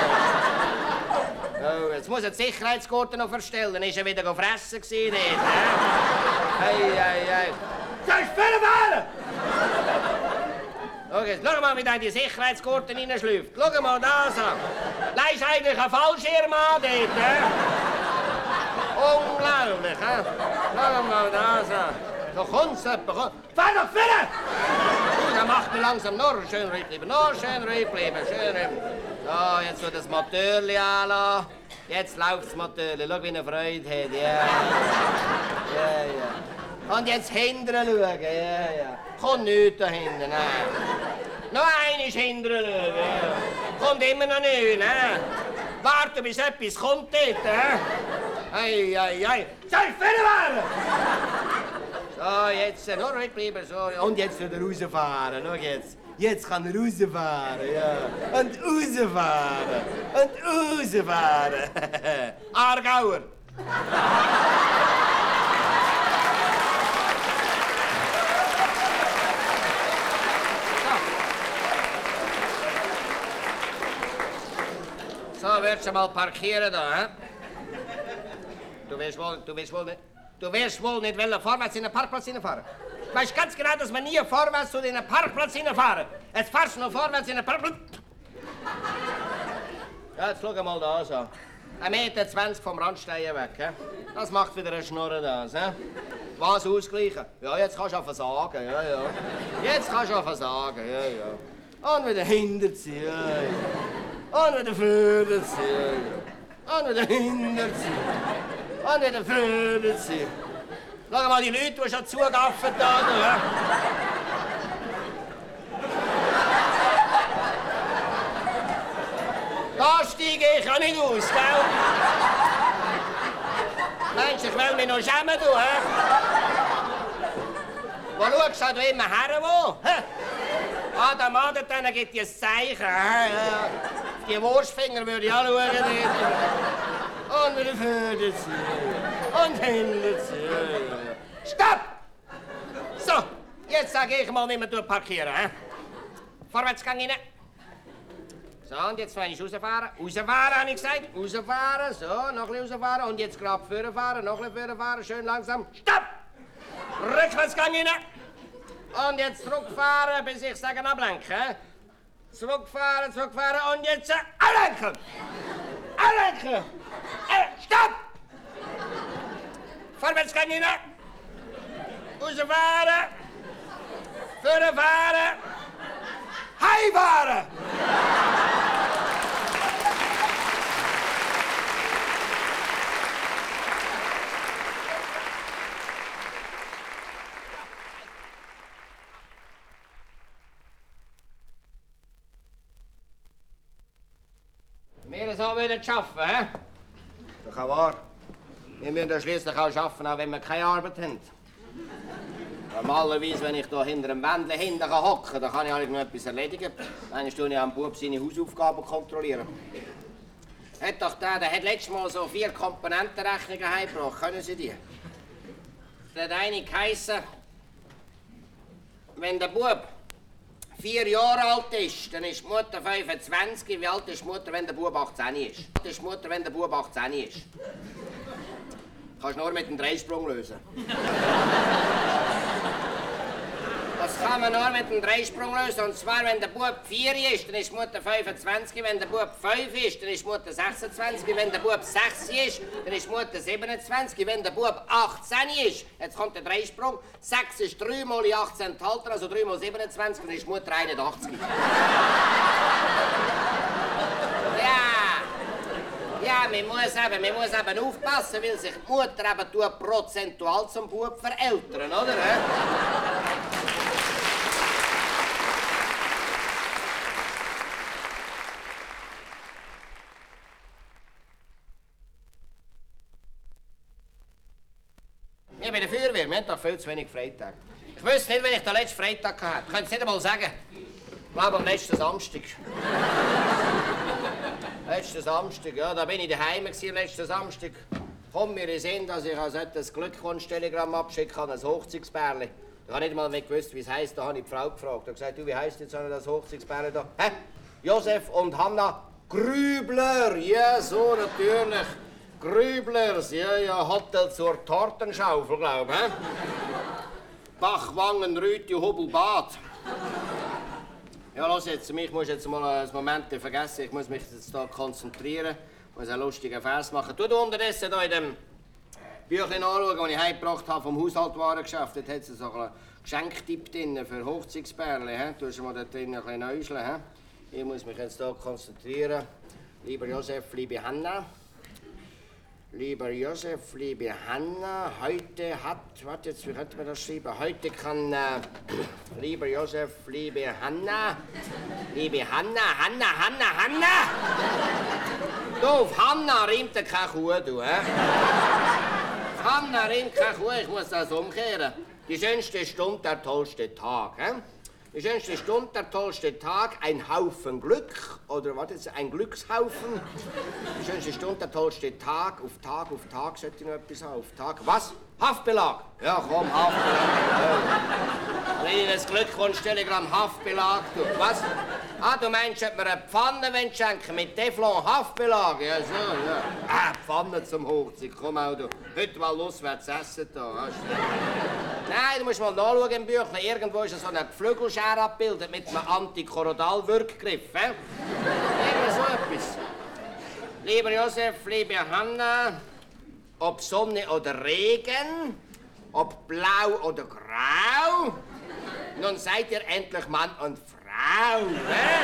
ja. Oh, jetzt muss er die Sicherheitsgurte noch verstellen. Ist er wieder gefressen gewesen, nicht? Ei, ei, ei. Soll ich fahren? Schau jetzt, schau mal, wie der in die Sicherheitsgurte reinschlüpft. Schau mal das an. Da ist eigentlich ein Fallschirm an dort, he? Unglaublich, he? Schau mal das an. So kommt's etwa, komm. Fahr doch vorne! Du, der macht mir langsam noch schön ruhig bleiben, noch schön ruhig bleiben, schön ruhig. So, jetzt wird das Motörli anlassen. Jetzt läuft das Motörli. Schau, wie er Freude hat, ja. Ja, ja. Und jetzt hinterher schauen, ja, ja. Kommt nichts da hinten, nein. Noch einmal hinterher schauen, ja. Kommt immer noch nichts, ne? Warte, bis etwas kommt dort, ne? Ei, ei, ei. Soll ich vorne So, jetzt noch ruhig bleiben, so. Und jetzt wird er rausfahren, schau jetzt. Jetzt kann er rausfahren, ja. Und rausfahren. Und rausfahren. Aargauer. So, willst du mal parkieren da, hä? Du wirst wohl, du wirst wohl nicht, du wirst wohl nicht wollen vorwärts in den Parkplatz hineinfahren. Du weißt ganz genau, dass wir nie vorwärts in den Parkplatz hineinfahren. Jetzt fahrst du noch vorwärts in den Parkplatz. Ja, jetzt schau mal da so. ein Meter zwanzig vom Randstein weg, hä? Das macht wieder eine Schnurre das, hä? Was ausgleichen? Ja, jetzt kannst du auch versagen, ja, ja. Jetzt kannst du auch versagen, ja, ja. Und wieder hinterziehen, ja, ja. Und wieder vorziehen, ja. Und wieder hinterziehen. Und wieder vorziehen. Schau mal die Leute, die schon zugaffen da, ja. Da steige ich ja nicht aus, gell? Meinst du, ich will mich noch schämen, du, hä? Wo schaust du immer her, wo? Ah, der Mann dort gibt dir ein Zeichen, hä? Die Wurstfinger würde ich anschauen. Und wieder vorne ziehen. Und hinten ziehen. Stopp! So, jetzt sage ich mal, wie man parkieren, hä? Vorwärts gang rein. So, und jetzt wollen wir rausfahren. Rausfahren, habe ich gesagt. Rausfahren, so, noch ein bisschen rausfahren. Und jetzt gerade vorfahren, noch ein bisschen vorfahren, schön langsam. Stopp! Rückwärtsgang rein. Und jetzt zurückfahren, bis ich sage ablenken. Zurückfahren, zurückfahren und jetzt äh, ablenken! Ablenken! Äh, stopp! Vorwärtsgang rein. Rausfahren. Vorfahren. Heimfahren! Wir so wieder schaffen, hä? Das kann wahr. Wir müssen ja schliesslich auch schaffen, auch wenn wir keine Arbeit haben. Normalerweise, wenn ich da hinter einem Wändchen hinten hocken kann, dann kann ich eigentlich noch etwas erledigen. Dann tue ich am Bub seine Hausaufgaben kontrollieren. Hat doch der, der hat letztes Mal so vier Komponentenrechnungen heimgebracht. Können Sie die? Der hat eine geheissen, wenn der Bub vier Jahre alt ist, dann ist die Mutter fünfundzwanzig. Wie alt ist die Mutter, wenn der Bub achtzehn ist? Wie alt ist die Mutter, wenn der Bub achtzehn ist? Kannst nur mit dem Dreisprung lösen. Das kann man nur mit dem Dreisprung lösen. Und zwar, wenn der Bub vier ist, dann ist die Mutter fünfundzwanzig. Wenn der Bub fünf ist, dann ist die Mutter sechsundzwanzig. Wenn der Bub sechs ist, dann ist die Mutter siebenundzwanzig. Wenn der Bub achtzehn ist, jetzt kommt der Dreisprung. sechs ist drei mal achtzehn enthalten, also drei mal siebenundzwanzig, dann ist die Mutter einundachtzig. Ja, ja, man muss eben, man muss eben aufpassen, weil sich die Mutter eben tut prozentual zum Bub verältern, oder? Ich bin der Feuerwehr, wir haben doch viel zu wenig Freitag. Ich wüsste nicht, wenn ich den letzten Freitag hatte. Ich könnte es nicht einmal sagen. Ich glaube am letzten Samstag. letzten Samstag, ja, da bin ich daheim gewesen, letzten Samstag. Komm mir in Sinn, dass ich also ein Glückwunsch-Telegramm abschicken kann, ein Hochzeitsbärli. Ich habe nicht mal mehr gewusst, wie es heisst. Da habe ich die Frau gefragt. Ich habe gesagt, du, wie heisst jetzt das Hochzeitsbärli da? Hä? Josef und Hanna Grübler. Ja, so natürlich. Grüblers, ja, ja, Hotel zur Tortenschaufel, glaub ich. Bachwangen, Rüti, Hobelbad. Ja, los jetzt, mich muss jetzt mal einen Moment vergessen. Ich muss mich jetzt hier konzentrieren. Ich muss einen lustigen Vers machen. Tu du unterdessen hier in dem Büchlein anschauen, das ich heimgebracht habe vom Haushaltwarengeschäft. Dort hat es so einen Geschenktipp drin für Hochzeitsbärli. Du hast mal dort drin ein bisschen näuseln. Ich muss mich jetzt hier konzentrieren. Lieber Josef, liebe Hanna. Lieber Josef, liebe Hanna, heute hat, warte jetzt, wie könnte man das schreiben? Heute kann, äh, lieber Josef, liebe Hanna, liebe Hanna, Hanna, Hanna, Hanna! Du, auf Hanna reimt ja keine Kuh, du, hä? Auf Hanna reimt keine Kuh, ich muss das umkehren. Die schönste Stunde, der tollste Tag, hä? Die schönste Stunde, der tollste Tag, ein Haufen Glück, oder was ist ein Glückshaufen? Die schönste Stunde, der tollste Tag, auf Tag, auf Tag sollte ich noch etwas haben, auf Tag. Was? Haftbelag? Ja, komm, Haftbelag. Bring das Glückwunsch-Telegramm, Haftbelag, du. Was? Ah, du meinst, ob mir eine Pfanne schenken mit Teflon, Haftbelag? Ja, so, ja. Ah, Pfanne zum Hochzeit, komm auch, du. Heute mal loswärts essen, da. Nein, du musst mal nachschauen im Büchlein. Irgendwo ist so eine Flügelschere abgebildet mit einem Antikorodal-Wirkgriff. Eh? Irgend so etwas. Lieber Josef, liebe Hanna, ob Sonne oder Regen, ob blau oder grau, nun seid ihr endlich Mann und Frau. Eh?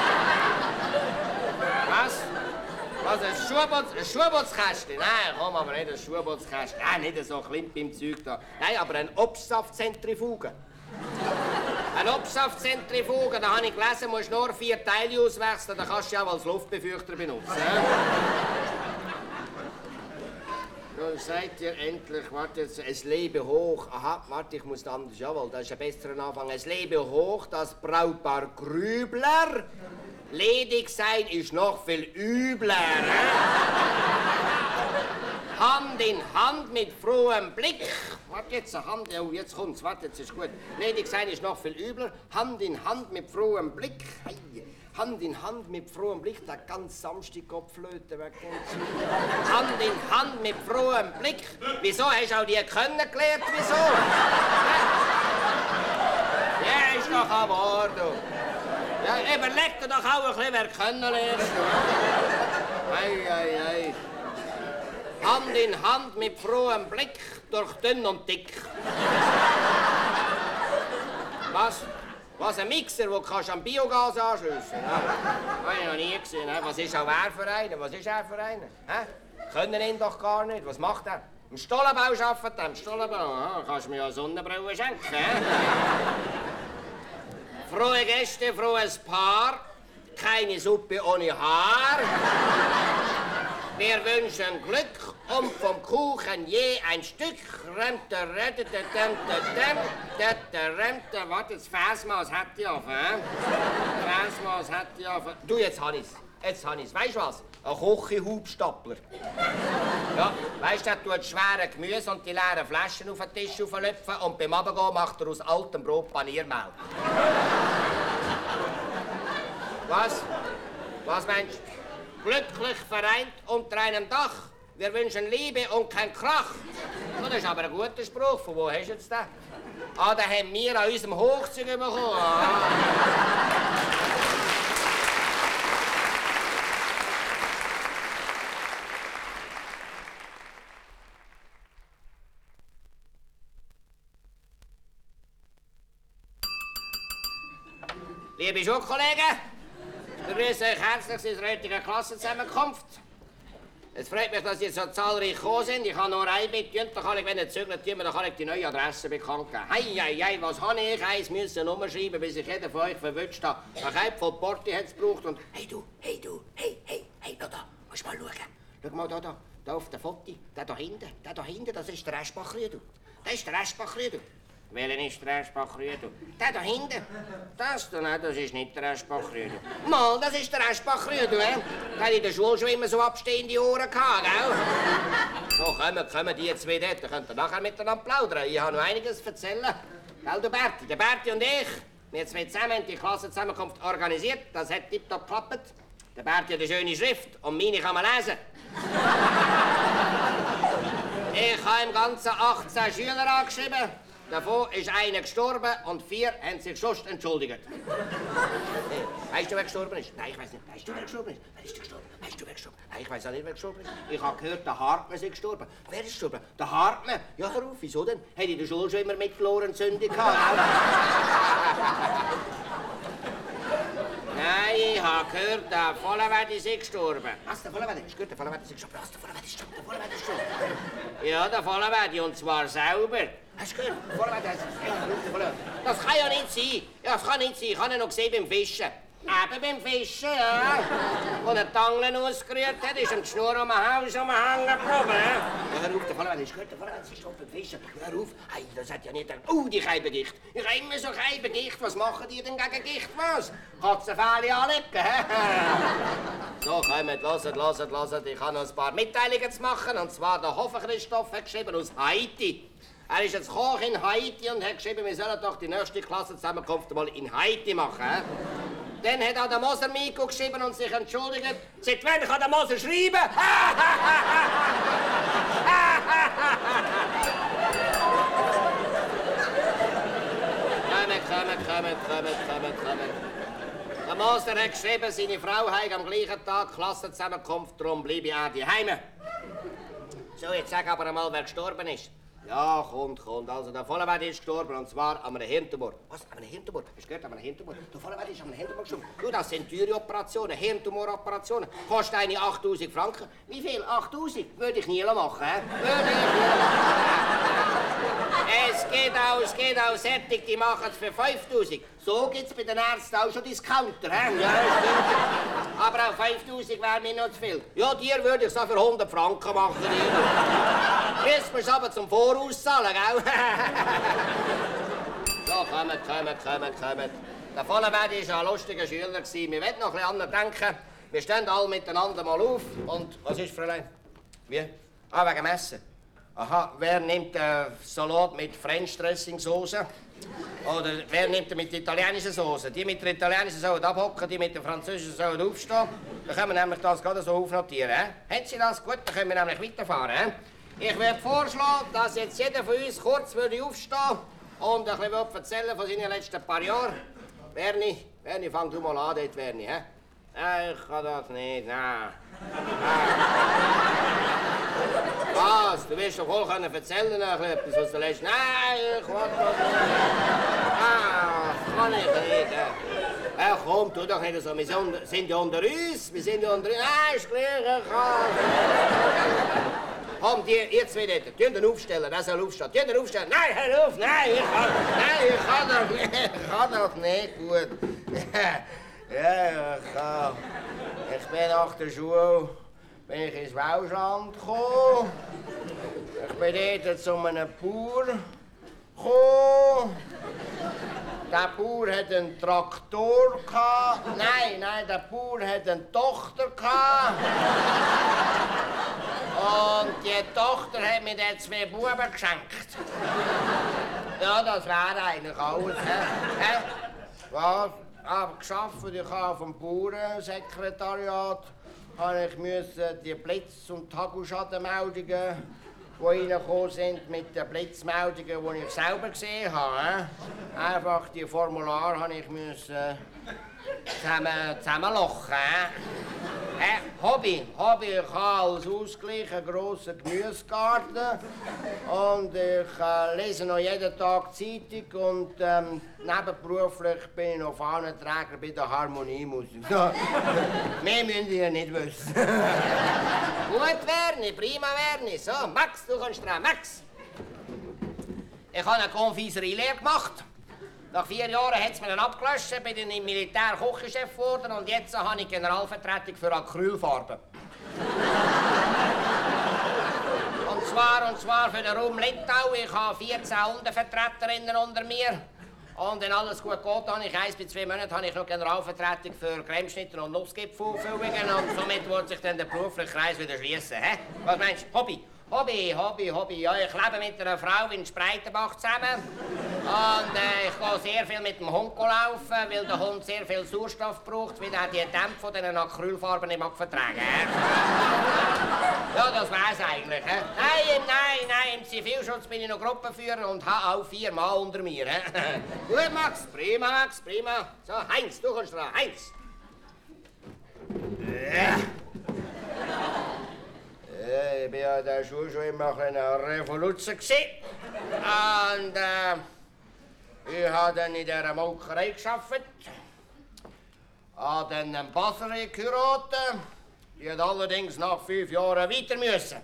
Was? Was, ein Schuhbutz, ein Schuhbutzkästchen? Nein, komm, aber nicht ein Schuhbutzkästchen. Nein, nicht so Klimp im Zeug da. Nein, aber ein Obstsaftzentrifuge. Ein Obstsaftzentrifuge, da habe ich gelesen, musst nur vier Teile auswechseln, dann kannst du ja auch als Luftbefeuchter benutzen. Nun seid ihr endlich, warte jetzt, es lebe hoch. Aha, warte, ich muss anders, jawohl, das ist ein besserer Anfang. Es lebe hoch, das Brautpaar Grübler. Ledig sein ist noch viel übler. Hand in Hand mit frohem Blick. Warte jetzt, Hand, oh, jetzt kommt's, warte, jetzt ist gut. Ledig sein ist noch viel übler. Hand in Hand mit frohem Blick. Hey. Hand in Hand mit frohem Blick, der ganz Samstag Kopflöte weg. Hand in Hand mit frohem Blick. Wieso? Hast du auch die können gelernt? Wieso? Ja, ist doch ein Wort, du. Ja, überleg dir doch auch ein bisschen, wer können lernst. Ei, ei, ei. Hand in Hand mit frohem Blick, durch dünn und dick. Was? Was, ein Mixer, den du am Biogas anschliessen kannst? Ja. Habe ich noch nie gesehen. Was ist auch er für einen? Was ist er für einen? Hä? Können ihn doch gar nicht. Was macht er? Im Stollenbau arbeitet er. Im Stollenbau? Ja, kannst du mir ja Sonnenbrille schenken. Frohe Gäste, frohes Paar. Keine Suppe ohne Haar. Wir wünschen Glück und vom Kuchen je ein Stück. Warte, das Versmaß hat ich auf, hä? Das Versmaß hat ich auf. Du, jetzt hab ich's. Jetzt hab ich's. Weißt du was? Ein Koche-Hubstapler. Ja, weißt du, der tut schwere Gemüse und die leeren Flaschen auf den Tisch auflöpfen und beim Abendgehen macht er aus altem Brot Paniermehl. Was? Was meinst du? Glücklich vereint unter einem Dach. Wir wünschen Liebe und kein Krach. Oh, das ist aber ein guter Spruch. Von wo hast du jetzt den? Ah, den haben wir an unserem Hochzug bekommen. Ah. Liebe Schulkollegen, ich begrüße euch herzlich zu unserer heutigen Klassenzusammenkunft. Es freut mich, dass ihr so zahlreich gekommen sind. Ich habe nur ein Bitte, dann kann ich, wenn ihr zögert, dann kann ich die neue Adresse bekannt geben. Hei, hei, hei, was habe ich? Eins müssen umschreiben, bis ich jeden von euch verwünscht habe. Ein Kalb von Porti hat es gebraucht und... Hey du, hey du, hey, hey, hey, da, da, musst mal schauen. Schau mal da, da, da auf der Foto, der da hinten, der da hinten, das ist der Eschbach-Rüdu. Das ist der Eschbach-Rüdu. Welcher ist der Eschbach-Rüdu? Der da hinten. Das da, nein, das ist nicht der Eschbach-Rüdu. Mal, das ist der Eschbach-Rüdu, eh? Der hat in der Schule schon immer so abstehende Ohren gehabt, gell? So, kommen, kommen die zwei dort, dann könnt ihr nachher miteinander plaudern. Ich habe noch einiges zu erzählen. Gell, du Berti? Der Berti und ich, wir zwei zusammen haben die Klassenzusammenkunft organisiert. Das hat tipptopp geklappt. Der Berti hat eine schöne Schrift und meine kann man lesen. Ich habe im Ganzen achtzehn Schüler angeschrieben. Davon ist einer gestorben und vier haben sich sonst entschuldigt. Hey, weißt du, wer gestorben ist? Nein, ich weiß nicht. Weißt du, wer gestorben ist? Wer ist gestorben? Weißt du, wer gestorben ist? Nein, ich weiß auch nicht, wer gestorben ist. Ich habe gehört, der Hartmann ist gestorben. Wer ist gestorben? Der Hartmann? Ja, hör auf, wieso denn? Hat in der Schule schon immer Mittelohrentzündung gehabt? Nein, ich habe gehört, der Vollenwedi ist gestorben. Was, der Vollenwedi? Hast du gehört, der Vollenwedi ist gestorben? Was, der Vollenwedi ist gestorben? Der Vollenwedi ist gestorben? Ja, der Vollenwedi, und zwar selber. Hast du gehört? Der Vollenwedi ist gestorben. Das kann ja nicht sein. Ja, das kann nicht sein. Ich habe ihn noch gesehen beim Fischen. Eben beim Fischen, ja. Als er die Angeln ausgerührt hat, ist ihm die Schnur um den Hals umhängen geblieben. Ja, hör auf, der Vollenwedi, hast du gehört? Der Vollenwedi ist gestorben beim Fischen. Hör auf. Hey, das hat ja nicht gedacht. Oh, die Keibengicht. Ich habe immer so Keibengicht. Was machen die denn gegen Gicht? Was? Katzenfähle anlegen, hä? So, kommt, hört, hört, hört. Ich habe noch ein paar Mitteilungen zu machen. Und zwar der Hofer Christoph hat geschrieben aus Haiti. Er ist jetzt Koch in Haiti und hat geschrieben, wir sollen doch die nächste Klassenzusammenkunft mal in Haiti machen. He? Dann hat auch der Moser Miko geschrieben und sich entschuldigt. Seit wann kann der Moser schreiben? Kommt, kommt, kommt, kommt, kommt, kommt. Der Moser hat geschrieben, seine Frau hat am gleichen Tag Klassenzusammenkunft, darum bleibe ich auch daheim. So, jetzt sag aber einmal, wer gestorben ist. Ja, kommt, kommt. Also, der Vollenwedi ist gestorben, und zwar an einem Hirntumor. Was? An einem Hirntumor? Hast du gehört, an einem Hirntumor? Der Vollenwedi ist an einem Hirntumor gestorben. Du, das sind teure Operationen, Hirntumoroperationen. Kostet eine achttausend Franken. Wie viel? achttausend? Würde ich nie machen, hä? Würde ich nie machen. Es geht auch, es geht auch sättig, die machen es für fünftausend. So gibt's bei den Ärzten auch schon Discounter, hä? Ja, stimmt. Aber auch fünftausend wäre mir noch zu viel. Ja, dir würde ich es auch für hundert Franken machen. Müssen wir es aber zum Voraus zahlen, gell? So, kommt, kommt, kommt, kommt. Der Vollenwedi war ein lustiger Schüler. Wir wollen noch ein bisschen anders denken. Wir stehen alle miteinander mal auf. Und, was ist, Fräulein? Wie? Ah, wegen dem Essen. Aha, wer nimmt äh, Salat mit French Dressing Soße? Oder wer nimmt den mit der italienischen Soße? Die mit der italienischen sollen abhocken, die mit der französischen sollen aufstehen. Dann können wir nämlich das gerade so aufnotieren. He? Haben Sie das? Gut, dann können wir nämlich weiterfahren. He? Ich würde vorschlagen, dass jetzt jeder von uns kurz würde aufstehen und ein bisschen erzählen von seinen letzten paar Jahren. Werni, Werni, fang du mal an dort, Werni. He? Nein, ich kann das nicht, nein. Was? Du wirst doch wohl können erzählen, etwas, was du lässt. Nein, ich will das nicht. Ah, kann ich nicht. Ja, komm, tu doch nicht so. Wir sind ja unter uns. Wir sind ja unter uns. Nein, ist gleich, ich kann. Komm, die, ihr zwei dort, tun den aufstellen, der soll aufstehen. Tun den aufstellen. Nein, hör auf, nein, ich kann, nein, ich kann doch nicht. Ich kann doch nicht gut. Ja, ich kann. Ich bin nach der Schule. Bin ich ins Welschland gekommen. Ich bin dort zu einem Bauer gekommen. Der Bauer hatte einen Traktor. Nein, nein, der Bauer hatte eine Tochter. Und die Tochter hat mir dann zwei Buben geschenkt. Ja, das wäre eigentlich alles. Hä? Was? Ich habe gearbeitet, ich habe auf dem Bauernsekretariat. habe ich müssen die Blitz- und Taguschadenmeldungen, die reingekommen sind, mit den Blitzmeldungen, die ich selber gesehen habe, einfach die Formulare habe ich müssen zusammen, zusammenlochen. Äh, Hobby, Hobby, ich habe als Ausgleich einen grossen Gemüsegarten und ich äh, lese noch jeden Tag Zeitung und ähm, nebenberuflich bin ich noch Fahnenträger bei der Harmoniemusik. Mehr müsst ihr nicht wissen. Gut, Werni, prima, Werni. So, Max, du kommst dran, Max. Ich habe eine Konfiserie-Lehre gemacht. Nach vier Jahren hat es mir dann abgelöscht, bin dann im Militär Küchenchef geworden und jetzt habe ich Generalvertretung für Acrylfarben. und, zwar, und zwar für den Raum Lindau. Ich habe vierzehn Untervertreterinnen unter mir. Und wenn alles gut geht, habe ich eins bis zwei Monate habe ich noch Generalvertretung für Cremeschnitter und Nussgipfelfüllungen und somit wird sich dann der berufliche Kreis wieder schließen. Was meinst du? Hobby? Hobby, Hobby, Hobby. Ja, ich lebe mit einer Frau in Spreitenbach zusammen. Und äh, ich gehe sehr viel mit dem Hund laufen, weil der Hund sehr viel Sauerstoff braucht, weil er die Dämpfe von diesen Acrylfarben nicht mag vertragen. Ja, das wär's eigentlich. He? Nein, nein, nein, im Zivilschutz bin ich noch Gruppenführer und habe auch vier Mann unter mir. He? Gut, Max, prima, Max, prima. So, Heinz, du kommst dran, Heinz. Ja. Ich war ja in der Schule schon immer ein Revoluzer. Und äh, ich habe dann in dieser Molkerei gearbeitet. Habe dann eine Passerin geheiratet. Die hat allerdings nach fünf Jahren weiter müssen.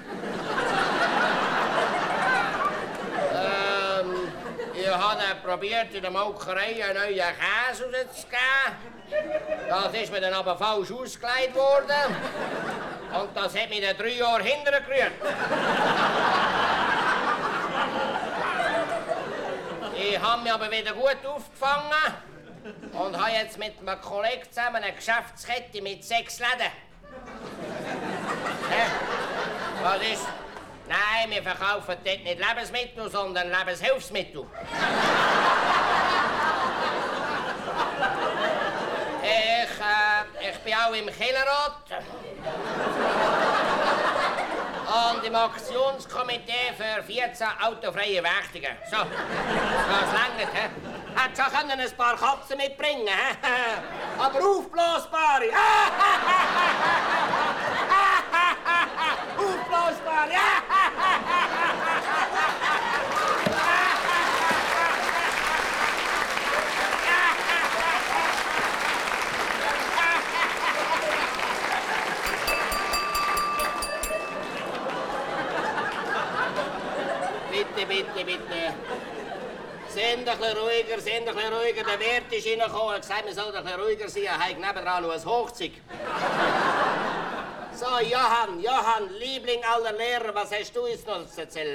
ähm, ich habe probiert, in der Molkerei einen neuen Käse rauszugeben. Das ist mir dann aber falsch ausgelegt worden. Und das hat mich dann drei Jahre hinterher gerührt. Ich habe mich aber wieder gut aufgefangen und habe jetzt mit einem Kollegen zusammen eine Geschäftskette mit sechs Läden. Hä? Was ist? Nein, wir verkaufen dort nicht Lebensmittel, sondern Lebenshilfsmittel. Ich, äh, ich bin auch im Killerrat. Und im Aktionskomitee für vierzehn autofreie Wächtungen. So, das reicht, hä? Hätte schon ein paar Katzen mitbringen können, aber aufblasbare. Aufblasbare. Bitte, bitte, bitte. Sind ein bisschen ruhiger, sind ein bisschen ruhiger. Der Wirt ist reingekommen und gesagt, wir sollen ein bisschen ruhiger sein. Er hat nebenan noch ein Hochzeug. So, Johann, Johann, Liebling aller Lehrer, was hast du jetzt noch zu erzählen?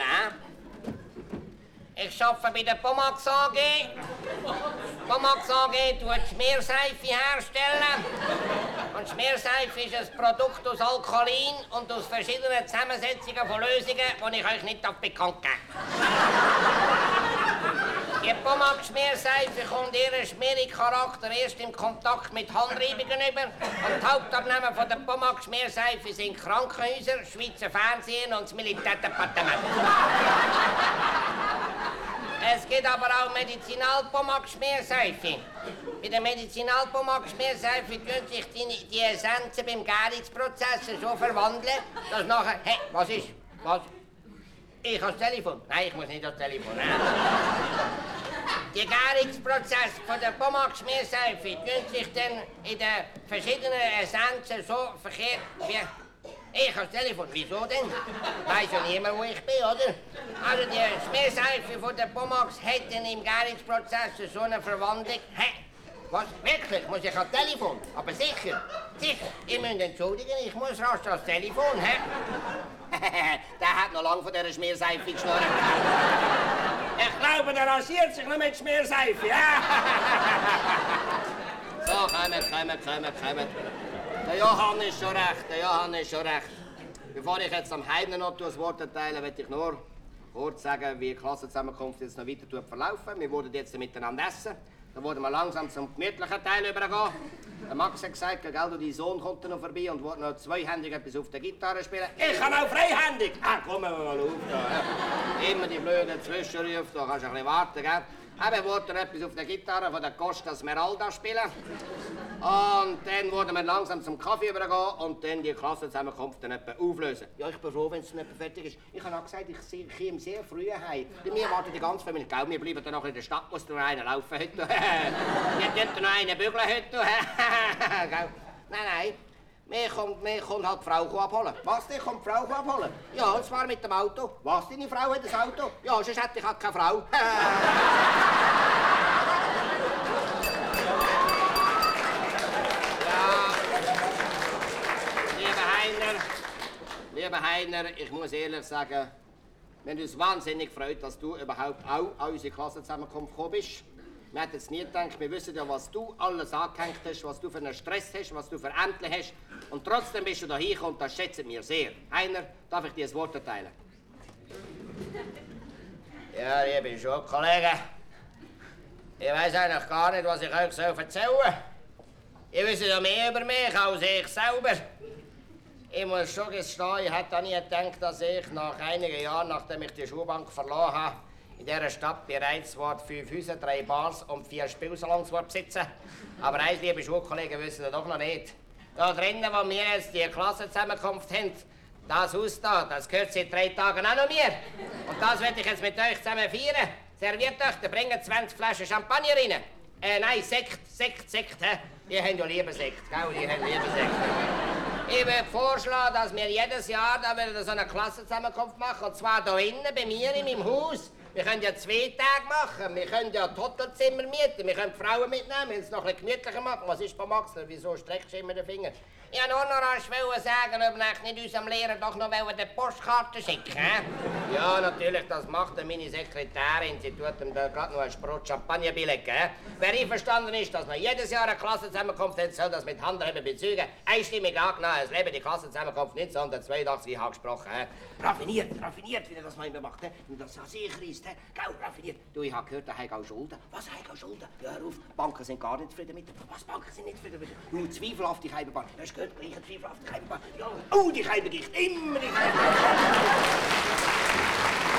Äh? Ich arbeite bei der Pomax A G. Pomax A G tut Schmierseife herstellen. Und Schmierseife ist ein Produkt aus Alkalin und aus verschiedenen Zusammensetzungen von Lösungen, die ich euch nicht bekannt gebe. Die Pomax-Schmierseife kommt ihren Schmiercharakter erst im Kontakt mit Handreibungen über. Und die Hauptabnehmer von der Pomax-Schmierseife sind Krankenhäuser, Schweizer Fernsehen und das Militärdepartement. Es gibt aber auch Medizinal-Pomax-Schmierseife. Bei der Medizinal-Pomax-Schmierseife tun sich die, die Essenzen beim Gärungsprozess so verwandeln, dass nachher... Hey, was ist? Was? Ich habe das Telefon. Nein, ich muss nicht das Telefon. Der Gärungsprozess von der Pomax-Schmierseife tun sich dann in den verschiedenen Essenzen so verkehrt wie... Ich habe das Telefon. Wieso denn? Weiß ja niemand, wo ich bin, oder? Also die Schmierseife von der Pomax hat dann im Gärungsprozess so eine Verwandlung. Hä? Was? Wirklich? Muss ich ans Telefon? Aber sicher. Sicher. Ihr müsst entschuldigen, ich muss rasch ans Telefon, hä? Der hat noch lange von dieser Schmierseife geschnurrt. Ich glaube, der rasiert sich nur mit Schmierseife. So, kommt, kommt, kommt, kommt. Der Johann ist schon recht, der Johann ist schon recht. Bevor ich jetzt am Heidner noch das Wort erteile, möchte ich nur kurz sagen, wie die Klassenzusammenkunft jetzt noch weiter verlaufen. Wir würden jetzt miteinander essen. Dann wurden wir langsam zum gemütlichen Teil übergehen. Der Max hat gesagt, gell, dein Sohn kommt noch vorbei und will noch zweihändig etwas auf der Gitarre spielen. Ich kann auch freihändig! Ah, komm mal auf da. Ja. Immer die blöden Zwischenrufe, da kannst du ein bisschen warten, gell? Eben wollte er etwas auf der Gitarre von der Costa Smeralda spielen. Und dann wurden wir langsam zum Kaffee übergehen und dann die Klassenzusammenkunft dann etwa auflösen. Ja, ich bin froh, wenn es dann etwa fertig ist. Ich habe auch gesagt, ich komme sehr früh heim. Bei mir wartet die ganze Familie. Gell, wir bleiben dann noch in der Stadt, muss noch einer laufen heute. Wir tun noch einen bügeln heute. Nein, nein. Mir kommt, mir kommt halt die Frau abholen. Was, dich kommt die Frau abholen? Ja, und zwar mit dem Auto. Was, deine Frau hat ein Auto? Ja, sonst hätte ich halt keine Frau. Ja, lieber Heiner, lieber Heiner, ich muss ehrlich sagen, wir haben uns wahnsinnig gefreut, dass du überhaupt auch an unsere Klassenzusammenkunft gekommen bist. Wir hätten es nie gedacht, wir wissen ja, was du alles angehängt hast, was du für einen Stress hast, was du für Ämter hast. Und trotzdem bist du da hingekommen und das schätzen wir sehr. Heiner, darf ich dir das Wort erteilen? Ja, liebe Schulkollegen, ich weiß eigentlich gar nicht, was ich euch erzählen soll. Ihr wisst ja mehr über mich als ich selber. Ich muss schon gestehen, ich hätte nie gedacht, dass ich nach einigen Jahren, nachdem ich die Schulbank verloren habe, in dieser Stadt bereits fünf Häuser, drei Bars und vier Spielsalons besitzen. Aber eins, liebe Schulkollegen, wissen ihr doch noch nicht. Da drinnen, wo wir jetzt die Klassenzusammenkunft haben, das Haus da, das gehört seit drei Tagen auch noch mir. Und das werde ich jetzt mit euch zusammen feiern. Serviert euch, da bringen zwanzig Flaschen Champagner rein. Äh, nein, Sekt, Sekt, Sekt, hä? Die haben ja lieber Sekt, gell? Die haben lieber Sekt. Ich würde vorschlagen, dass wir jedes Jahr da wieder so eine Klassenzusammenkunft machen. Und zwar hier innen, bei mir in meinem Haus. Wir können ja zwei Tage machen. Wir können ja Hotelzimmer mieten. Wir können die Frauen mitnehmen. Wir können es noch ein bisschen gemütlicher machen. Was ist bei Max? Wieso streckst du immer den Finger? Ich wollte nur noch sagen, ob wir nicht unserem Lehrer doch noch eine Postkarte schicken wollen. Ja, natürlich, das macht meine Sekretärin. Sie tut ihm da gerade noch ein Sprott Champagner billigen. Wer einverstanden ist, dass wir jedes Jahr eine Klassenzusammenkunft haben, soll das mit Handheben bezeugen. Einstimmig angenommen. Es lebe die Klassenzusammenkunft neunzehnhundertzweiundachtzig, ich habe gesprochen. Raffiniert, raffiniert, wie er das mal immer macht. Und das so sicher ist. Gell, raffiniert. Du, ich habe gehört, er hat auch Schulden. Was, er hat auch Schulden? Ja, hör auf, Banken sind gar nicht zufrieden mit ihm. Was, Banken sind nicht zufrieden mit ihm? Du, zweifelhaft die Keibenbahn. Hast du gehört, gleich zweifelhaft die Keibenbahn? Ja, oh, die Keibengicht, immer die Keibenbahn.